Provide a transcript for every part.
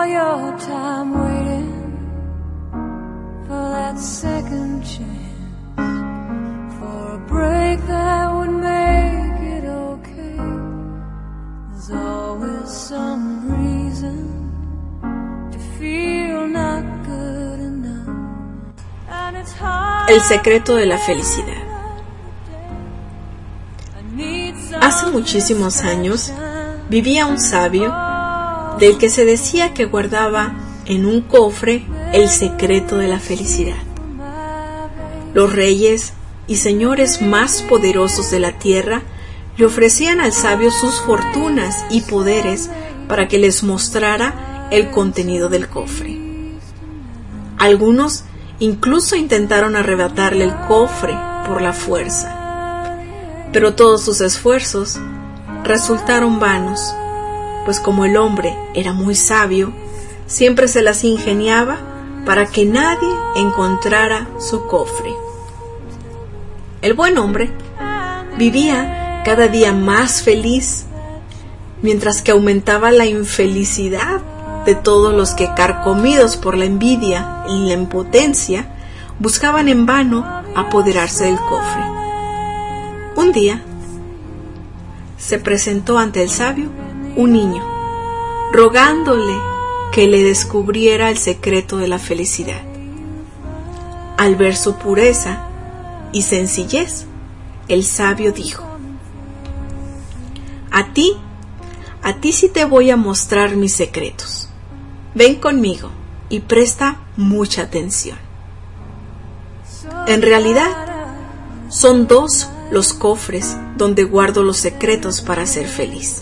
your time waiting for that second chance, for a break that would make it okay. There's always some reason to feel not good enough, and it's hard. El secreto de la felicidad. Hace muchísimos años vivía un sabio del que se decía que guardaba en un cofre el secreto de la felicidad. Los reyes y señores más poderosos de la tierra le ofrecían al sabio sus fortunas y poderes para que les mostrara el contenido del cofre. Algunos incluso intentaron arrebatarle el cofre por la fuerza, pero todos sus esfuerzos resultaron vanos, pues como el hombre era muy sabio, siempre se las ingeniaba para que nadie encontrara su cofre. El buen hombre vivía cada día más feliz, mientras que aumentaba la infelicidad de todos los que, carcomidos por la envidia y la impotencia, buscaban en vano apoderarse del cofre. Un día se presentó ante el sabio un niño, rogándole que le descubriera el secreto de la felicidad. Al ver su pureza y sencillez, el sabio dijo: A ti sí te voy a mostrar mis secretos. Ven conmigo y presta mucha atención. En realidad, son dos los cofres donde guardo los secretos para ser feliz.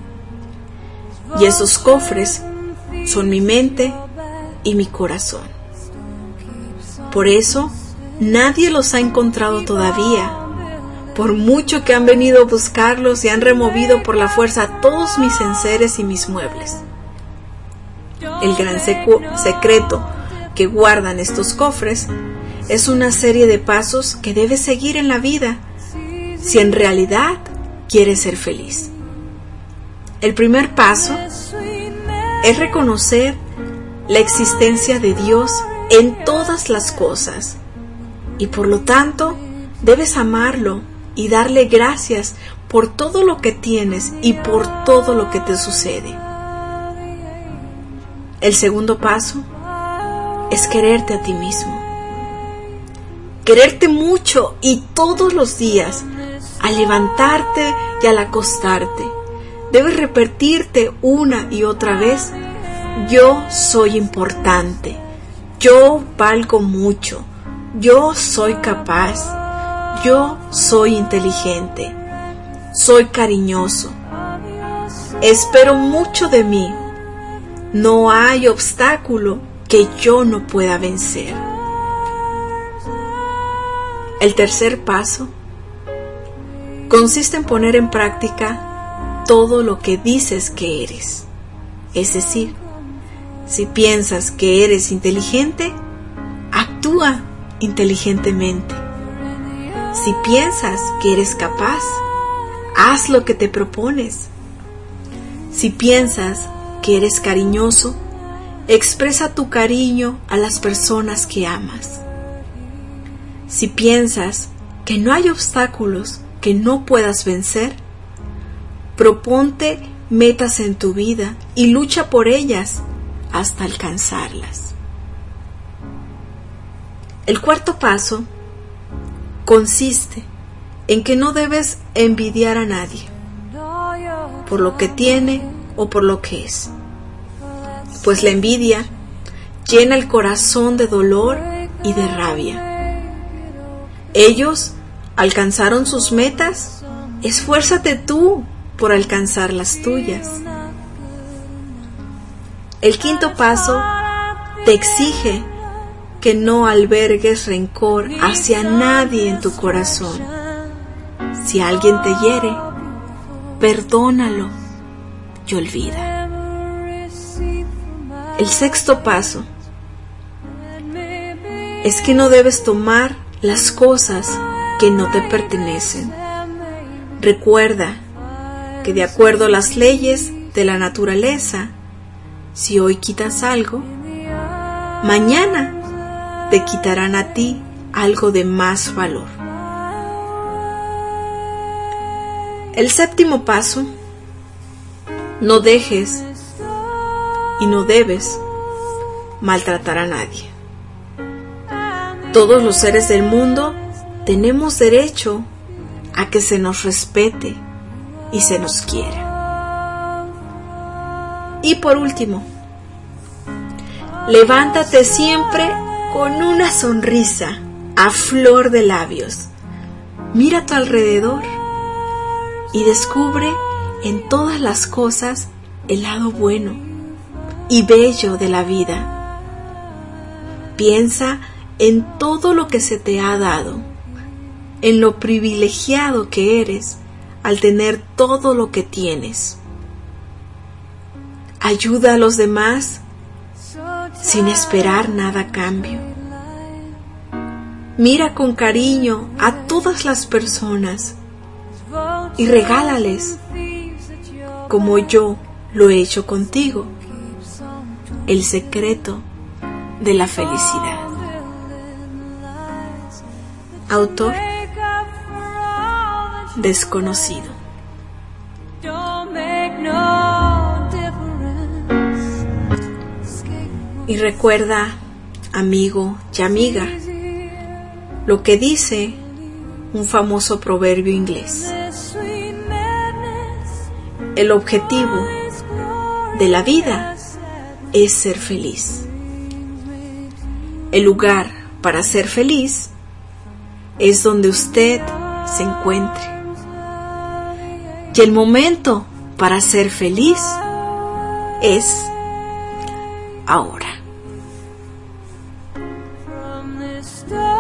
Y esos cofres son mi mente y mi corazón. Por eso, nadie los ha encontrado todavía, por mucho que han venido a buscarlos y han removido por la fuerza todos mis enseres y mis muebles. El gran secreto que guardan estos cofres es una serie de pasos que debes seguir en la vida si en realidad quieres ser feliz. El primer paso es reconocer la existencia de Dios en todas las cosas y por lo tanto debes amarlo y darle gracias por todo lo que tienes y por todo lo que te sucede. El segundo paso es quererte a ti mismo. Quererte mucho y todos los días, al levantarte y al acostarte, debes repetirte una y otra vez: yo soy importante, yo valgo mucho, yo soy capaz, yo soy inteligente, soy cariñoso, espero mucho de mí, no hay obstáculo que yo no pueda vencer. El tercer paso consiste en poner en práctica todo lo que dices que eres. Es decir, si piensas que eres inteligente, actúa inteligentemente. Si piensas que eres capaz, haz lo que te propones. Si piensas que eres cariñoso, expresa tu cariño a las personas que amas. Si piensas que no hay obstáculos que no puedas vencer, proponte metas en tu vida y lucha por ellas hasta alcanzarlas. El cuarto paso consiste en que no debes envidiar a nadie por lo que tiene o por lo que es, pues la envidia llena el corazón de dolor y de rabia. Ellos alcanzaron sus metas, esfuérzate tú por alcanzar las tuyas. El quinto paso te exige que no albergues rencor hacia nadie en tu corazón. Si alguien te hiere, perdónalo y olvida. El sexto paso es que no debes tomar las cosas que no te pertenecen. Recuerda que de acuerdo a las leyes de la naturaleza, Si hoy quitas algo, mañana te quitarán a ti algo de más valor. El séptimo paso: no dejes y no debes maltratar a nadie. Todos los seres del mundo tenemos derecho a que se nos respete y se nos quiera. Y por último, levántate siempre con una sonrisa a flor de labios. Mira a tu alrededor y descubre en todas las cosas el lado bueno y bello de la vida. Piensa en todo lo que se te ha dado, en lo privilegiado que eres al tener todo lo que tienes. Ayuda a los demás sin esperar nada a cambio. Mira con cariño a todas las personas y regálales, como yo lo he hecho contigo, el secreto de la felicidad. Autor desconocido. Y recuerda, amigo y amiga, lo que dice un famoso proverbio inglés: el objetivo de la vida es ser feliz. El lugar para ser feliz es donde usted se encuentre. Y el momento para ser feliz es ahora.